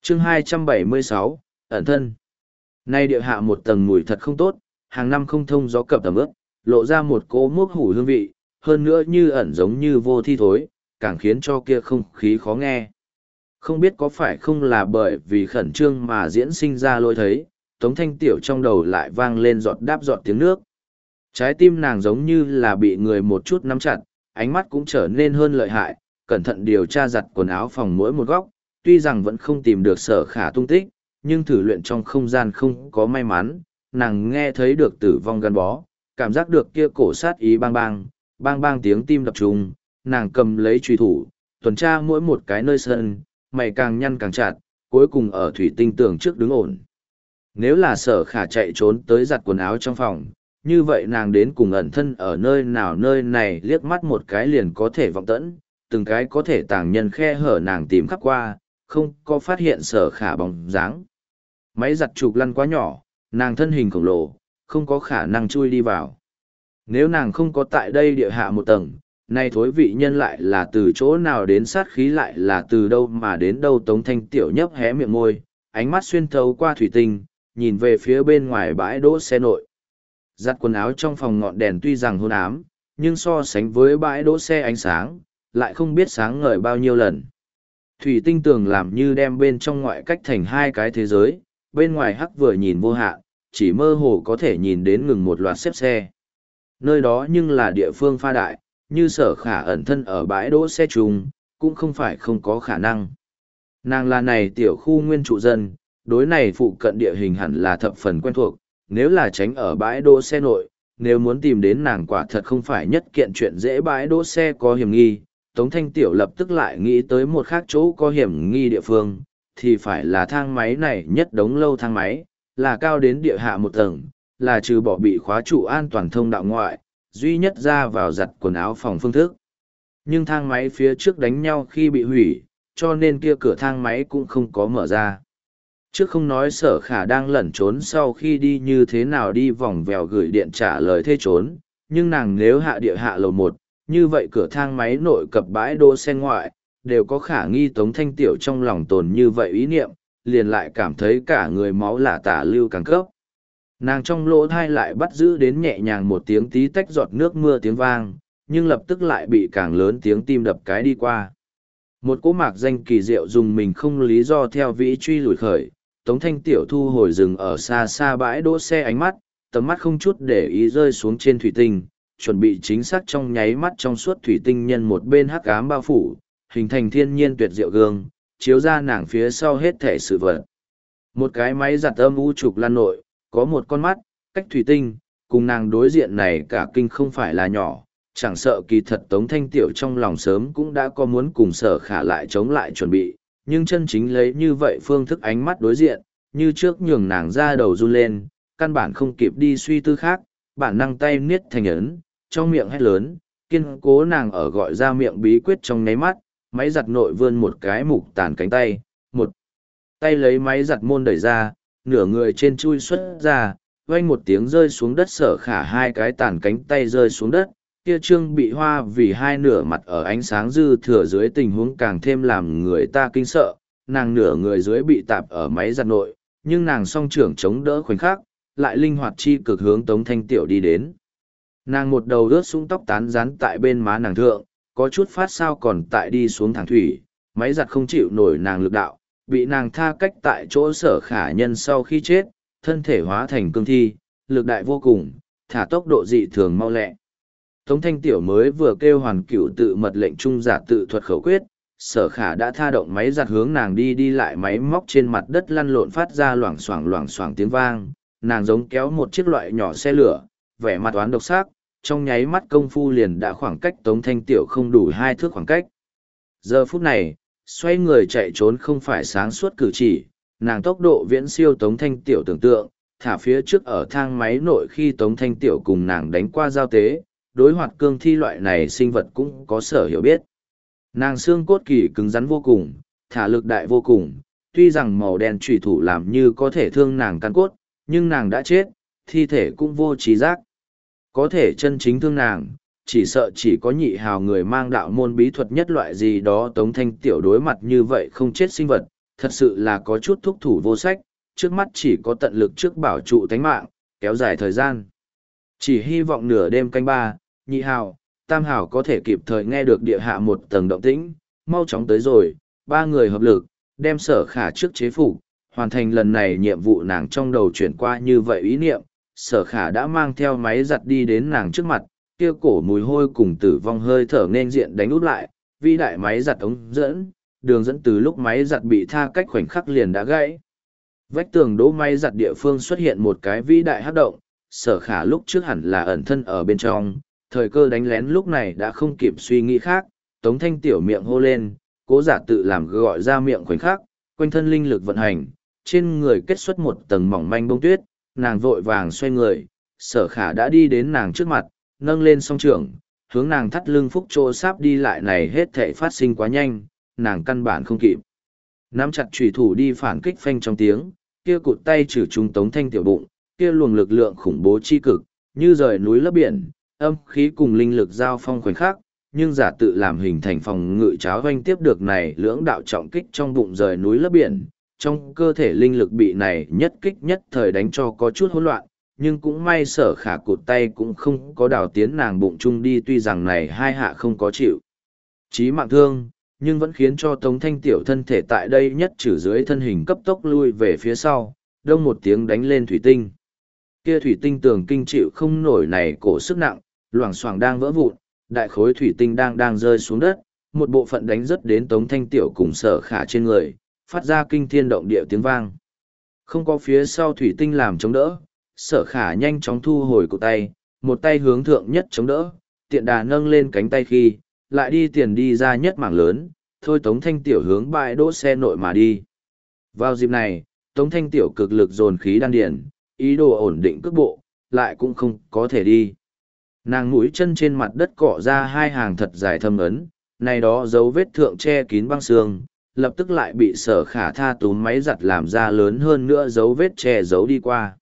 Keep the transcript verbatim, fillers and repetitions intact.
chương hai trăm bảy mươi sáu, ẩn thân. Nay địa hạ một tầng mùi thật không tốt, hàng năm không thông gió cập tầm ướp, lộ ra một cỗ mốc hủ hương vị, hơn nữa như ẩn giống như vô thi thối, càng khiến cho kia không khí khó nghe. Không biết có phải không là bởi vì khẩn trương mà diễn sinh ra lôi thấy, Tống Thanh Tiểu trong đầu lại vang lên giọt đáp giọt tiếng nước. Trái tim nàng giống như là bị người một chút nắm chặt, ánh mắt cũng trở nên hơn lợi hại, cẩn thận điều tra giặt quần áo phòng mỗi một góc, tuy rằng vẫn không tìm được Sở Khả tung tích, nhưng thử luyện trong không gian không có may mắn, nàng nghe thấy được tử vong gắn bó, cảm giác được kia cổ sát ý bang bang, bang bang tiếng tim đập trùng, nàng cầm lấy truy thủ, tuần tra mỗi một cái nơi sân, mày càng nhăn càng chặt, cuối cùng ở thủy tinh tường trước đứng ổn. Nếu là Sở Khả chạy trốn tới giặt quần áo trong phòng, như vậy nàng đến cùng ẩn thân ở nơi nào, nơi này liếc mắt một cái liền có thể vọng tẫn, từng cái có thể tàng nhân khe hở nàng tìm khắp qua, không có phát hiện Sở Khả bóng dáng. Máy giặt trục lăn quá nhỏ, nàng thân hình khổng lồ, không có khả năng chui đi vào. Nếu nàng không có tại đây địa hạ một tầng, nay thối vị nhân lại là từ chỗ nào đến, sát khí lại là từ đâu mà đến đâu. Tống Thanh Tiểu nhấp hé miệng môi, ánh mắt xuyên thấu qua thủy tinh, nhìn về phía bên ngoài bãi đỗ xe nội. Giặt quần áo trong phòng ngọn đèn tuy rằng hôn ám, nhưng so sánh với bãi đỗ xe ánh sáng, lại không biết sáng ngời bao nhiêu lần. Thủy tinh tường làm như đem bên trong ngoại cách thành hai cái thế giới, bên ngoài hắc vừa nhìn vô hạn, chỉ mơ hồ có thể nhìn đến ngừng một loạt xếp xe. Nơi đó nhưng là địa phương pha đại, như Sở Khả ẩn thân ở bãi đỗ xe trùng, cũng không phải không có khả năng. Nàng là này tiểu khu nguyên trụ dân, đối này phụ cận địa hình hẳn là thập phần quen thuộc, nếu là tránh ở bãi đỗ xe nội, nếu muốn tìm đến nàng quả thật không phải nhất kiện chuyện dễ. Bãi đỗ xe có hiểm nghi, Tống Thanh Tiểu lập tức lại nghĩ tới một khác chỗ có hiểm nghi địa phương, thì phải là thang máy này. Nhất đống lâu thang máy, là cao đến địa hạ một tầng, là trừ bỏ bị khóa trụ an toàn thông đạo ngoại, duy nhất ra vào giặt quần áo phòng phương thức. Nhưng thang máy phía trước đánh nhau khi bị hủy, cho nên kia cửa thang máy cũng không có mở ra. Trước không nói Sở Khả đang lẩn trốn sau khi đi như thế nào đi vòng vèo gửi điện trả lời thê trốn, nhưng nàng nếu hạ địa hạ lầu một, như vậy cửa thang máy nội cập bãi đỗ xe ngoại, đều có khả nghi. Tống Thanh Tiểu trong lòng tồn như vậy ý niệm, liền lại cảm thấy cả người máu lả tả lưu càng cấp. Nàng trong lỗ thai lại bắt giữ đến nhẹ nhàng một tiếng tí tách giọt nước mưa tiếng vang, nhưng lập tức lại bị càng lớn tiếng tim đập cái đi qua. Một cỗ mạc danh kỳ diệu dùng mình không lý do theo vĩ truy lùi khởi, Tống Thanh Tiểu thu hồi rừng ở xa xa bãi đỗ xe, ánh mắt, tầm mắt không chút để ý rơi xuống trên thủy tinh, chuẩn bị chính xác trong nháy mắt trong suốt thủy tinh nhân một bên hắc ám bao phủ, hình thành thiên nhiên tuyệt diệu gương, chiếu ra nàng phía sau hết thể sự vật. Một cái máy giặt âm u trục lan nội, có một con mắt, cách thủy tinh, cùng nàng đối diện này cả kinh không phải là nhỏ, chẳng sợ kỳ thật Tống Thanh Tiểu trong lòng sớm cũng đã có muốn cùng Sở Khả lại chống lại chuẩn bị, nhưng chân chính lấy như vậy phương thức ánh mắt đối diện, như trước nhường nàng ra đầu run lên, căn bản không kịp đi suy tư khác, bản năng tay niết thành ấn, trong miệng hét lớn, kiên cố nàng ở gọi ra miệng bí quyết trong nháy mắt, máy giặt nội vươn một cái mục tàn cánh tay, một tay lấy máy giặt môn đẩy ra, nửa người trên chui xuất ra, vang một tiếng rơi xuống đất. Sở Khả hai cái tàn cánh tay rơi xuống đất, kia trương bị hoa vì hai nửa mặt ở ánh sáng dư thừa dưới tình huống càng thêm làm người ta kinh sợ. Nàng nửa người dưới bị tạp ở máy giặt nội, nhưng nàng song trưởng chống đỡ khoảnh khắc, lại linh hoạt chi cực hướng Tống Thanh Tiểu đi đến. Nàng một đầu rớt sung tóc tán rán tại bên má nàng thượng, có chút phát sao còn tại đi xuống thẳng thủy, máy giặt không chịu nổi nàng lực đạo, bị nàng tha cách tại chỗ. Sở Khả nhân sau khi chết, thân thể hóa thành cương thi, lực đại vô cùng, thả tốc độ dị thường mau lẹ. Tống Thanh Tiểu mới vừa kêu hoàn cửu tự mật lệnh trung giả tự thuật khẩu quyết, Sở Khả đã tha động máy giặt hướng nàng đi đi lại, máy móc trên mặt đất lăn lộn phát ra loảng xoảng loảng xoảng tiếng vang, nàng giống kéo một chiếc loại nhỏ xe lửa, vẻ mặt toán độc sắc, trong nháy mắt công phu liền đã khoảng cách Tống Thanh Tiểu không đủ hai thước khoảng cách. Giờ phút này, xoay người chạy trốn không phải sáng suốt cử chỉ, nàng tốc độ viễn siêu Tống Thanh Tiểu tưởng tượng, thả phía trước ở thang máy nội khi Tống Thanh Tiểu cùng nàng đánh qua giao tế, đối hoạt cương thi loại này sinh vật cũng có sở hiểu biết. Nàng xương cốt kỳ cứng rắn vô cùng, thả lực đại vô cùng, tuy rằng màu đen trùy thủ làm như có thể thương nàng căn cốt, nhưng nàng đã chết, thi thể cũng vô trí giác. Có thể chân chính thương nàng, chỉ sợ chỉ có nhị hào người mang đạo môn bí thuật nhất loại gì đó. Tống Thanh Tiểu đối mặt như vậy không chết sinh vật, thật sự là có chút thúc thủ vô sách, trước mắt chỉ có tận lực trước bảo trụ tánh mạng, kéo dài thời gian. Chỉ hy vọng nửa đêm canh ba, nhị hào, tam hào có thể kịp thời nghe được địa hạ một tầng động tĩnh, mau chóng tới rồi, ba người hợp lực, đem sở khả trước chế phục, hoàn thành lần này nhiệm vụ. Nàng trong đầu chuyển qua như vậy ý niệm, sở khả đã mang theo máy giặt đi đến nàng trước mặt, kia cổ mùi hôi cùng tử vong hơi thở nên diện đánh út lại, vĩ đại máy giặt ống dẫn, đường dẫn từ lúc máy giặt bị tha cách khoảnh khắc liền đã gãy. Vách tường đỗ máy giặt địa phương xuất hiện một cái vĩ đại hắc động, sở khả lúc trước hẳn là ẩn thân ở bên trong, thời cơ đánh lén lúc này đã không kịp suy nghĩ khác, Tống Thanh tiểu miệng hô lên, cố giả tự làm gọi ra miệng khoảnh khắc, quanh thân linh lực vận hành, trên người kết xuất một tầng mỏng manh bông tuyết, nàng vội vàng xoay người, sở khả đã đi đến nàng trước mặt, nâng lên song trưởng, hướng nàng thắt lưng phúc trô sáp đi lại này hết thể phát sinh quá nhanh, nàng căn bản không kịp. Nắm chặt chủy thủ đi phản kích phanh trong tiếng, kia cụt tay trừ trúng Tống Thanh tiểu bụng, kia luồng lực lượng khủng bố chi cực, như rời núi lấp biển, âm khí cùng linh lực giao phong khoảnh khắc, nhưng giả tự làm hình thành phòng ngự cháo vanh tiếp được này lưỡng đạo trọng kích trong bụng rời núi lấp biển, trong cơ thể linh lực bị này nhất kích nhất thời đánh cho có chút hỗn loạn, nhưng cũng may sở khả cụt tay cũng không có đào tiến nàng bụng chung đi, tuy rằng này hai hạ không có chịu chí mạng thương, nhưng vẫn khiến cho Tống Thanh tiểu thân thể tại đây nhất trừ dưới thân hình cấp tốc lui về phía sau, đông một tiếng đánh lên thủy tinh. Kia thủy tinh tường kinh chịu không nổi này cổ sức nặng, loảng xoảng đang vỡ vụn, đại khối thủy tinh đang đang rơi xuống đất, một bộ phận đánh rất đến Tống Thanh tiểu cùng sở khả trên người, phát ra kinh thiên động địa tiếng vang. Không có phía sau thủy tinh làm chống đỡ, sở khả nhanh chóng thu hồi cổ tay, một tay hướng thượng nhất chống đỡ, tiện đà nâng lên cánh tay khi, lại đi tiền đi ra nhất mảng lớn, thôi Tống Thanh tiểu hướng bãi đỗ xe nội mà đi. Vào dịp này, Tống Thanh tiểu cực lực dồn khí đan điền, ý đồ ổn định cước bộ, lại cũng không có thể đi. Nàng mũi chân trên mặt đất cọ ra hai hàng thật dài thâm ấn, này đó dấu vết thượng che kín băng xương, lập tức lại bị sở khả tha túm máy giặt làm ra lớn hơn nữa dấu vết che giấu đi qua.